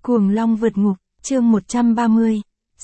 Cuồng Long vượt ngục, chương 130,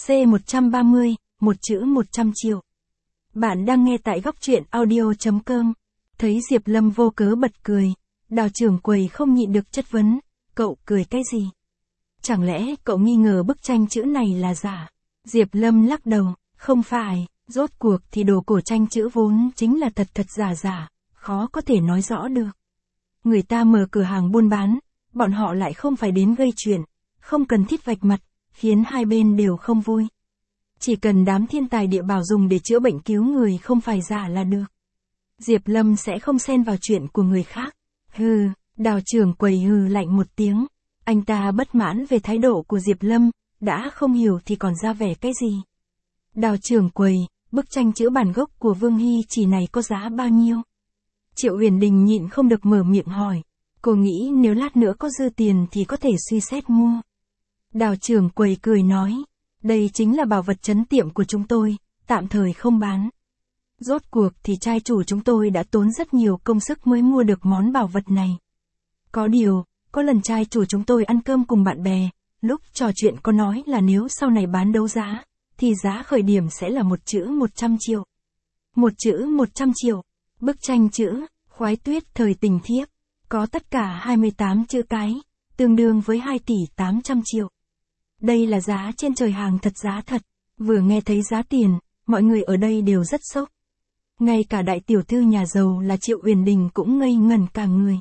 C130, một chữ 100 triệu. Bạn đang nghe tại góc truyện audio.com. Thấy Diệp Lâm vô cớ bật cười, Đào trưởng quầy không nhịn được chất vấn, cậu cười cái gì? Chẳng lẽ cậu nghi ngờ bức tranh chữ này là giả? Diệp Lâm lắc đầu, không phải, rốt cuộc thì đồ cổ tranh chữ vốn chính là thật giả, khó có thể nói rõ được. Người ta mở cửa hàng buôn bán, bọn họ lại không phải đến gây chuyện, không cần thiết vạch mặt, khiến hai bên đều không vui. Chỉ cần đám thiên tài địa bảo dùng để chữa bệnh cứu người không phải giả là được. Diệp Lâm sẽ không xen vào chuyện của người khác. Hừ, Đào trưởng quầy hừ lạnh một tiếng. Anh ta bất mãn về thái độ của Diệp Lâm, đã không hiểu thì còn ra vẻ cái gì. Đào trưởng quầy, bức tranh chữ bản gốc của Vương Hy Chỉ này có giá bao nhiêu? Triệu Huyền Đình nhịn không được mở miệng hỏi. Cô nghĩ nếu lát nữa có dư tiền thì có thể suy xét mua. Đào trưởng quầy cười nói, đây chính là bảo vật trấn tiệm của chúng tôi, tạm thời không bán. Rốt cuộc thì trai chủ chúng tôi đã tốn rất nhiều công sức mới mua được món bảo vật này. Có điều, có lần trai chủ chúng tôi ăn cơm cùng bạn bè, lúc trò chuyện có nói là nếu sau này bán đấu giá, thì giá khởi điểm sẽ là một chữ 100 triệu. Một chữ 100 triệu, bức tranh chữ, Khoái Tuyết thời tình thiếp, có tất cả 28 chữ cái, tương đương với 2 tỷ 800 triệu. Đây là giá trên trời hàng thật giá thật, vừa nghe thấy giá tiền, mọi người ở đây đều rất sốc. Ngay cả đại tiểu thư nhà giàu là Triệu Huyền Đình cũng ngây ngẩn cả người.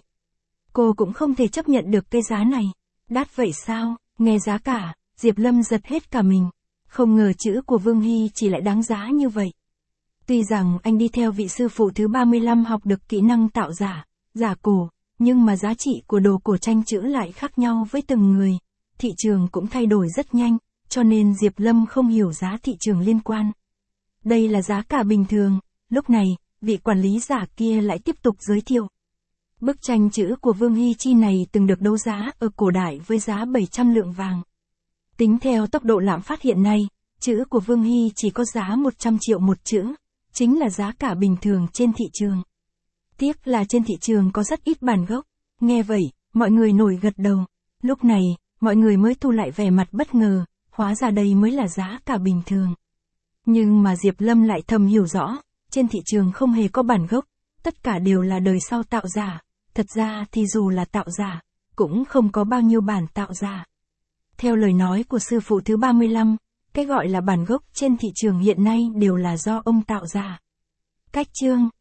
Cô cũng không thể chấp nhận được cái giá này. Đắt vậy sao? Nghe giá cả, Diệp Lâm giật hết cả mình. Không ngờ chữ của Vương Hy chỉ lại đáng giá như vậy. Tuy rằng anh đi theo vị sư phụ thứ 35 học được kỹ năng tạo giả, giả cổ, nhưng mà giá trị của đồ cổ tranh chữ lại khác nhau với từng người. Thị trường cũng thay đổi rất nhanh, cho nên Diệp Lâm không hiểu giá thị trường liên quan. Đây là giá cả bình thường. Lúc này, vị quản lý giả kia lại tiếp tục giới thiệu. Bức tranh chữ của Vương Hy Chi này từng được đấu giá ở cổ đại với giá 700 lượng vàng. Tính theo tốc độ lạm phát hiện nay, chữ của Vương Hy chỉ có giá 100 triệu một chữ, chính là giá cả bình thường trên thị trường. Tiếc là trên thị trường có rất ít bản gốc. Nghe vậy, mọi người nổi gật đầu. Lúc này, mọi người mới thu lại vẻ mặt bất ngờ, hóa ra đây mới là giá cả bình thường. Nhưng mà Diệp Lâm lại thầm hiểu rõ, trên thị trường không hề có bản gốc, tất cả đều là đời sau tạo giả. Thật ra thì dù là tạo giả, cũng không có bao nhiêu bản tạo giả. Theo lời nói của sư phụ thứ 35, cái gọi là bản gốc trên thị trường hiện nay đều là do ông tạo giả. Cách chương